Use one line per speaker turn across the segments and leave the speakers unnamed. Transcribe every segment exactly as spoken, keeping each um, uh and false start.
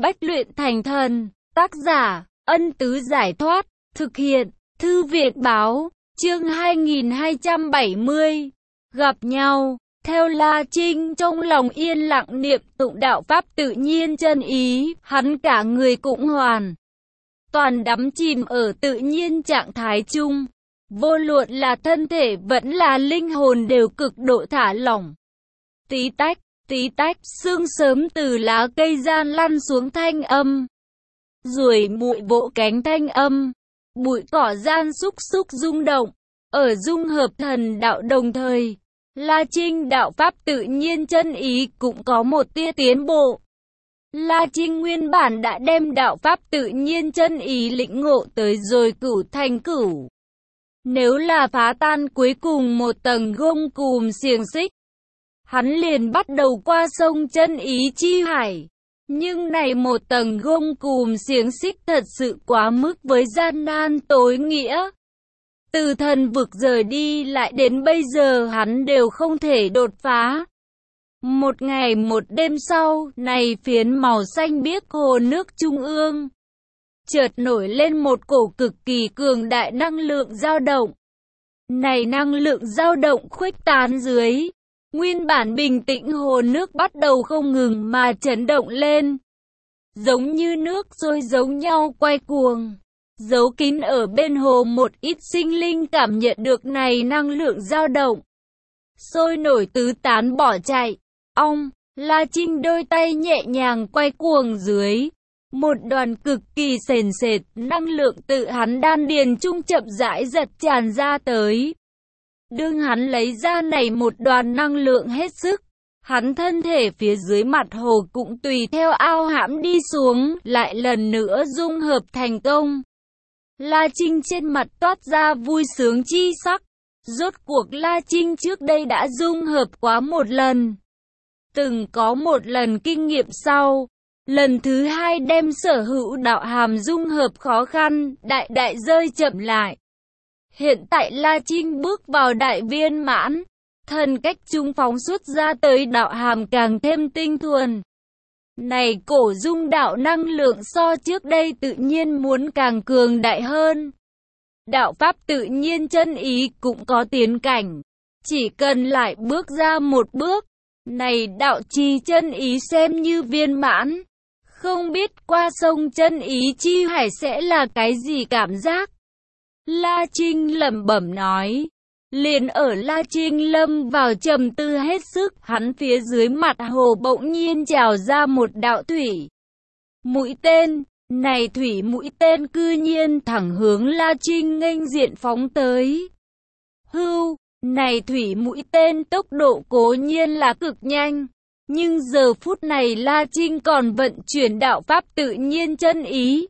Bách luyện thành thần. Tác giả, Ân Tứ Giải Thoát. Thực hiện, Thư Việt Báo. Chương hai nghìn hai trăm bảy mươi. Gặp nhau. Theo La Trinh trong lòng yên lặng niệm tụng đạo pháp tự nhiên chân ý, hắn cả người cũng hoàn toàn đắm chìm ở tự nhiên trạng thái chung. Vô luận là thân thể vẫn là linh hồn đều cực độ thả lỏng. Tí tách, tí tách, sương sớm từ lá cây gian lăn xuống thanh âm. Ruồi muội vỗ cánh thanh âm. Bụi cỏ gian xúc xúc rung động. Ở dung hợp thần đạo đồng thời, La Trinh đạo pháp tự nhiên chân ý cũng có một tia tiến bộ. La Trinh nguyên bản đã đem đạo pháp tự nhiên chân ý lĩnh ngộ tới rồi cửu thành cửu. Nếu là phá tan cuối cùng một tầng gông cùm xiềng xích, hắn liền bắt đầu qua sông chân ý chi hải. Nhưng này một tầng gông cùm xiềng xích thật sự quá mức với gian nan tối nghĩa. Từ thần vực rời đi lại đến bây giờ hắn đều không thể đột phá. Một ngày một đêm sau, này phiến màu xanh biếc hồ nước trung ương chợt nổi lên một cổ cực kỳ cường đại năng lượng dao động. Này năng lượng dao động khuếch tán dưới, nguyên bản bình tĩnh hồ nước bắt đầu không ngừng mà chấn động lên. Giống như nước sôi giống nhau quay cuồng. Giấu kín ở bên hồ một ít sinh linh cảm nhận được này năng lượng dao động, sôi nổi tứ tán bỏ chạy. Ong, La Trinh đôi tay nhẹ nhàng quay cuồng dưới. Một đoàn cực kỳ sền sệt, năng lượng tự hắn đan điền trung chậm rãi giật tràn ra tới. Đương hắn lấy ra này một đoàn năng lượng hết sức, hắn thân thể phía dưới mặt hồ cũng tùy theo ao hãm đi xuống, lại lần nữa dung hợp thành công. La Trinh trên mặt toát ra vui sướng chi sắc. Rốt cuộc La Trinh trước đây đã dung hợp quá một lần. Từng có một lần kinh nghiệm sau, lần thứ hai đem sở hữu đạo hàm dung hợp khó khăn, đại đại rơi chậm lại. Hiện tại La Trinh bước vào đại viên mãn, thần cách trung phóng xuất ra tới đạo hàm càng thêm tinh thuần. Này cổ dung đạo năng lượng so trước đây tự nhiên muốn càng cường đại hơn. Đạo pháp tự nhiên chân ý cũng có tiến cảnh. Chỉ cần lại bước ra một bước, này đạo trì chân ý xem như viên mãn. Không biết qua sông chân ý chi hải sẽ là cái gì cảm giác. La Trinh lẩm bẩm nói. Liền ở La Trinh lâm vào trầm tư hết sức, hắn phía dưới mặt hồ bỗng nhiên trào ra một đạo thủy mũi tên. Này thủy mũi tên cư nhiên thẳng hướng La Trinh nghênh diện phóng tới. Hưu, này thủy mũi tên tốc độ cố nhiên là cực nhanh, nhưng giờ phút này La Trinh còn vận chuyển đạo pháp tự nhiên chân ý.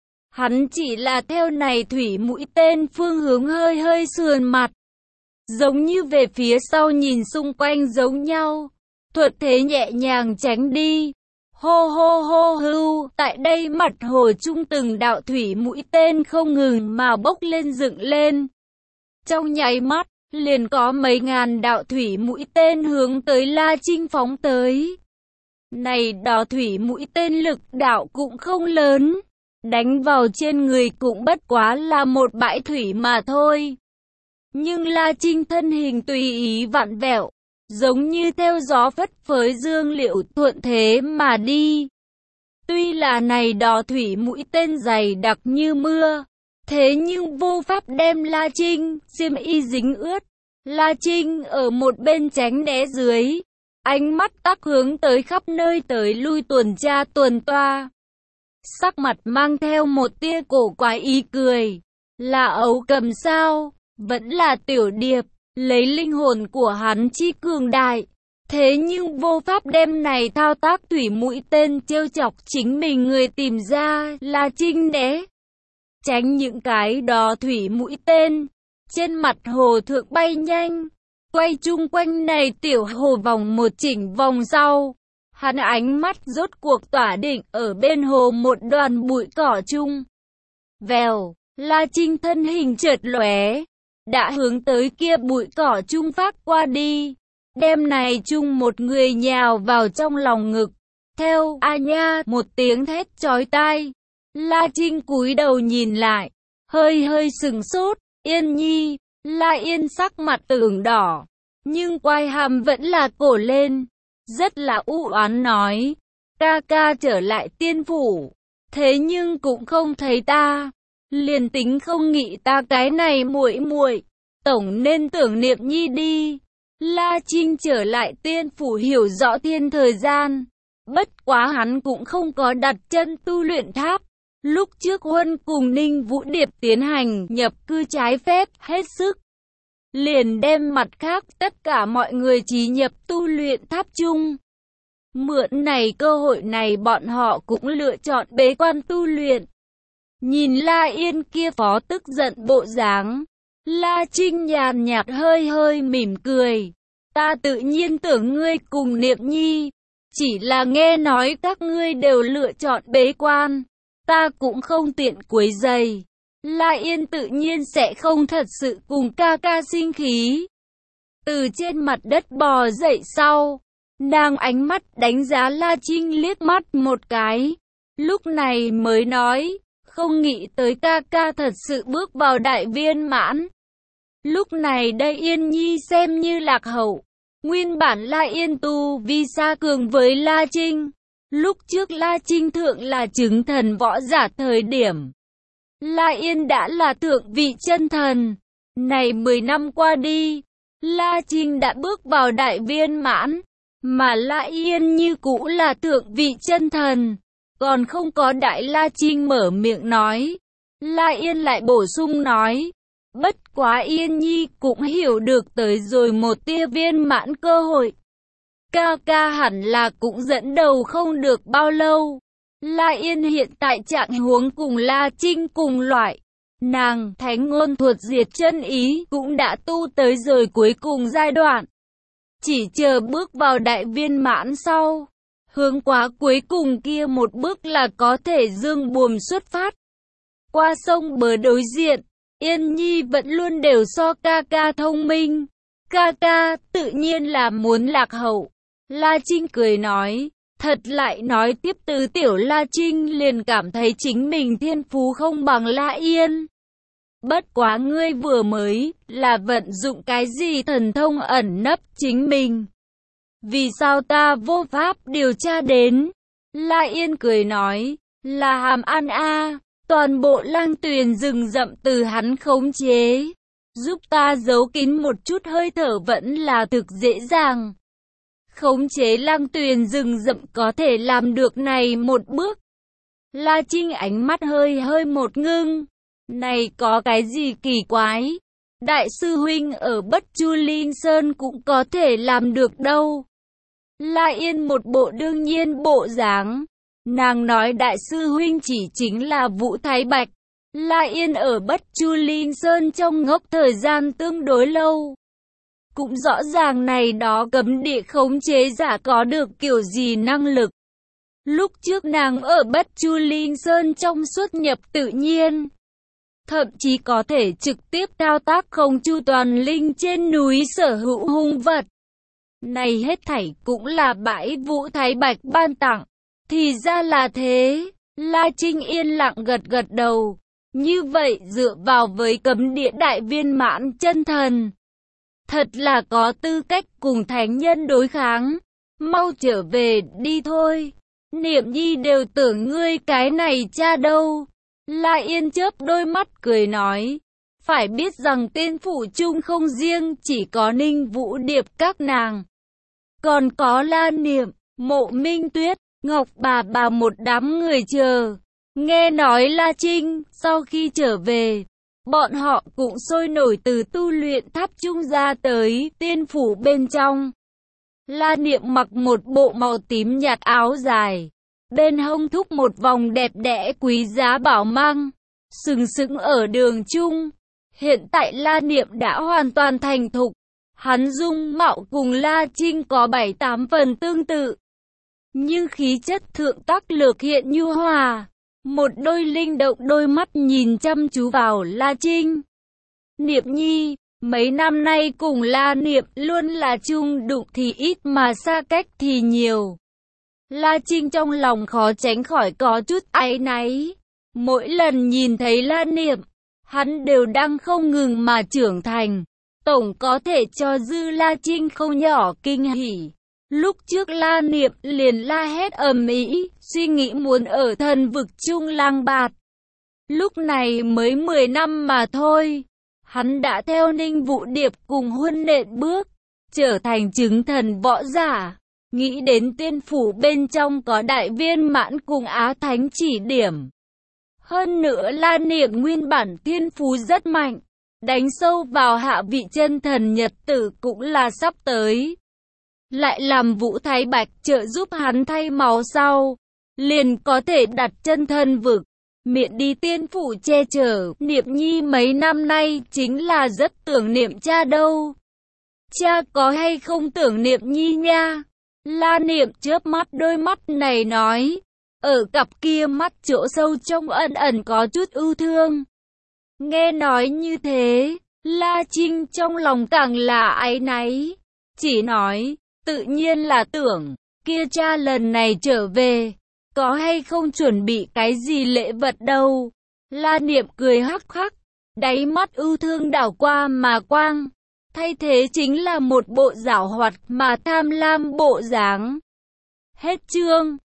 Hắn chỉ là theo này thủy mũi tên phương hướng hơi hơi sườn mặt, giống như về phía sau nhìn xung quanh giống nhau, thuật thế nhẹ nhàng tránh đi. Hô hô hô hưu, tại đây mặt hồ trung từng đạo thủy mũi tên không ngừng mà bốc lên dựng lên. Trong nháy mắt, liền có mấy ngàn đạo thủy mũi tên hướng tới La Trinh phóng tới. Này đó thủy mũi tên lực đạo cũng không lớn, đánh vào trên người cũng bất quá là một bãi thủy mà thôi. Nhưng La Trinh thân hình tùy ý vặn vẹo, giống như theo gió phất phới dương liệu thuận thế mà đi. Tuy là này đò thủy mũi tên dày đặc như mưa, thế nhưng vô pháp đem La Trinh xiêm y dính ướt. La Trinh ở một bên tránh né dưới, ánh mắt tắc hướng tới khắp nơi tới lui tuần tra tuần toa. Sắc mặt mang theo một tia cổ quái ý cười. Là ấu cầm sao? Vẫn là tiểu điệp. Lấy linh hồn của hắn chi cường đại, thế nhưng vô pháp đem này thao tác thủy mũi tên trêu chọc chính mình người tìm ra. La Trinh né tránh những cái đó thủy mũi tên, trên mặt hồ thượng bay nhanh, quay chung quanh này tiểu hồ vòng một chỉnh vòng sau. Hắn ánh mắt rốt cuộc tỏa định ở bên hồ một đoàn bụi cỏ chung. Vèo, La Trinh thân hình chợt lóe, đã hướng tới kia bụi cỏ chung phát qua đi, đem này chung một người nhào vào trong lòng ngực. Theo, a nha, một tiếng thét chói tai. La Trinh cúi đầu nhìn lại, hơi hơi sừng sốt. Yên Nhi, La Yên sắc mặt ửng đỏ, nhưng quai hàm vẫn là cổ lên, rất là u oán nói, ca ca trở lại tiên phủ, thế nhưng cũng không thấy ta, liền tính không nghĩ ta cái này muội muội, tổng nên tưởng niệm Nhi đi. La Trinh trở lại tiên phủ hiểu rõ thiên thời gian, bất quá hắn cũng không có đặt chân tu luyện tháp. Lúc trước Huân cùng Ninh Vũ Điệp tiến hành nhập cư trái phép hết sức, liền đem mặt khác tất cả mọi người chỉ nhập tu luyện tháp chung. Mượn này cơ hội này bọn họ cũng lựa chọn bế quan tu luyện. Nhìn La Yên kia phó tức giận bộ dáng, La Trinh nhàn nhạt hơi hơi mỉm cười. Ta tự nhiên tưởng ngươi cùng Niệm Nhi, chỉ là nghe nói các ngươi đều lựa chọn bế quan, ta cũng không tiện quấy rầy. La Yên tự nhiên sẽ không thật sự cùng ca ca sinh khí. Từ trên mặt đất bò dậy sau, nàng ánh mắt đánh giá La Trinh liếc mắt một cái, lúc này mới nói, không nghĩ tới ca ca thật sự bước vào đại viên mãn. Lúc này đây Yên Nhi xem như lạc hậu, nguyên bản La Yên tu vi xa cường với La Trinh. Lúc trước La Trinh thượng là chứng thần võ giả thời điểm, La Yên đã là thượng vị chân thần. Này mười năm qua đi, La Trinh đã bước vào đại viên mãn, mà La Yên như cũ là thượng vị chân thần, còn không có đại La Trinh mở miệng nói. La Yên lại bổ sung nói, bất quá Yên Nhi cũng hiểu được tới rồi một tia viên mãn cơ hội. Ca ca hẳn là cũng dẫn đầu không được bao lâu. La Yên hiện tại trạng huống cùng La Trinh cùng loại. Nàng, thánh ngôn thuật diệt chân ý, cũng đã tu tới rồi cuối cùng giai đoạn. Chỉ chờ bước vào đại viên mãn sau, hướng quá cuối cùng kia một bước là có thể dương buồm xuất phát. Qua sông bờ đối diện, Yên Nhi vẫn luôn đều so ca ca thông minh. Ca ca, tự nhiên là muốn lạc hậu. La Trinh cười nói, thật lại nói tiếp từ tiểu La Trinh liền cảm thấy chính mình thiên phú không bằng La Yên. Bất quá ngươi vừa mới là vận dụng cái gì thần thông ẩn nấp chính mình. Vì sao ta vô pháp điều tra đến? La Yên cười nói, là Hàm An A, toàn bộ Lang Tuyền rừng rậm từ hắn khống chế. Giúp ta giấu kín một chút hơi thở vẫn là thực dễ dàng. Khống chế Lang Tuyền rừng rậm có thể làm được này một bước. La Trinh ánh mắt hơi hơi một ngưng. Này có cái gì kỳ quái? Đại sư huynh ở Bất Chu Linh Sơn cũng có thể làm được đâu. La Yên một bộ đương nhiên bộ dáng. Nàng nói đại sư huynh chỉ chính là Vũ Thái Bạch. La Yên ở Bất Chu Linh Sơn trong ngốc thời gian tương đối lâu. Cũng rõ ràng này đó cấm địa khống chế giả có được kiểu gì năng lực. Lúc trước nàng ở Bất Chu Linh Sơn trong xuất nhập tự nhiên. Thậm chí có thể trực tiếp thao tác không chu toàn linh trên núi sở hữu hung vật. Này hết thảy cũng là bãi Vũ Thái Bạch ban tặng. Thì ra là thế. La Trinh yên lặng gật gật đầu. Như vậy dựa vào với cấm địa đại viên mãn chân thần, thật là có tư cách cùng thánh nhân đối kháng. Mau trở về đi thôi. Niệm Nhi đều tưởng ngươi cái này cha đâu. La Yên chớp đôi mắt cười nói. Phải biết rằng tên phủ chung không riêng chỉ có Ninh Vũ Điệp các nàng. Còn có La Niệm, Mộ Minh Tuyết, Ngọc bà bà một đám người chờ. Nghe nói La Trinh, sau khi trở về, bọn họ cũng sôi nổi từ tu luyện tháp trung ra tới tiên phủ bên trong. La Niệm mặc một bộ màu tím nhạt áo dài, bên hông thúc một vòng đẹp đẽ quý giá bảo mang, sừng sững ở đường trung. Hiện tại La Niệm đã hoàn toàn thành thục, hắn dung mạo cùng La Trinh có bảy tám phần tương tự, nhưng khí chất thượng tác lược hiện nhu hòa. Một đôi linh động đôi mắt nhìn chăm chú vào La Trinh. Niệm Nhi, mấy năm nay cùng La Niệm luôn là chung đụng thì ít mà xa cách thì nhiều. La Trinh trong lòng khó tránh khỏi có chút áy náy. Mỗi lần nhìn thấy La Niệm, hắn đều đang không ngừng mà trưởng thành. Tổng có thể cho dư La Trinh không nhỏ kinh hỉ. Lúc trước La Niệm liền la hét ầm ĩ, suy nghĩ muốn ở thần vực chung lang bạt. Lúc này mới mười năm mà thôi, hắn đã theo Ninh Vũ Điệp cùng huân nện bước, trở thành chứng thần võ giả. Nghĩ đến tiên phủ bên trong có đại viên mãn cùng Á Thánh chỉ điểm. Hơn nữa La Niệm nguyên bản thiên phú rất mạnh, đánh sâu vào hạ vị chân thần nhật tử cũng là sắp tới. Lại làm Vũ Thái Bạch trợ giúp hắn thay máu sau, liền có thể đặt chân thần vực, miễn đi tiên phủ che chở. Niệm Nhi mấy năm nay chính là rất tưởng niệm cha đâu. Cha có hay không tưởng niệm Nhi nha? La Niệm chớp mắt đôi mắt này nói, ở cặp kia mắt chỗ sâu trong ẩn ẩn có chút ưu thương. Nghe nói như thế, La Trinh trong lòng càng là áy náy, chỉ nói, tự nhiên là tưởng, kia cha lần này trở về, có hay không chuẩn bị cái gì lễ vật đâu. La Niệm cười hắc hắc, đáy mắt ưu thương đảo qua mà quang, thay thế chính là một bộ giảo hoạt mà tham lam bộ dáng. Hết chương.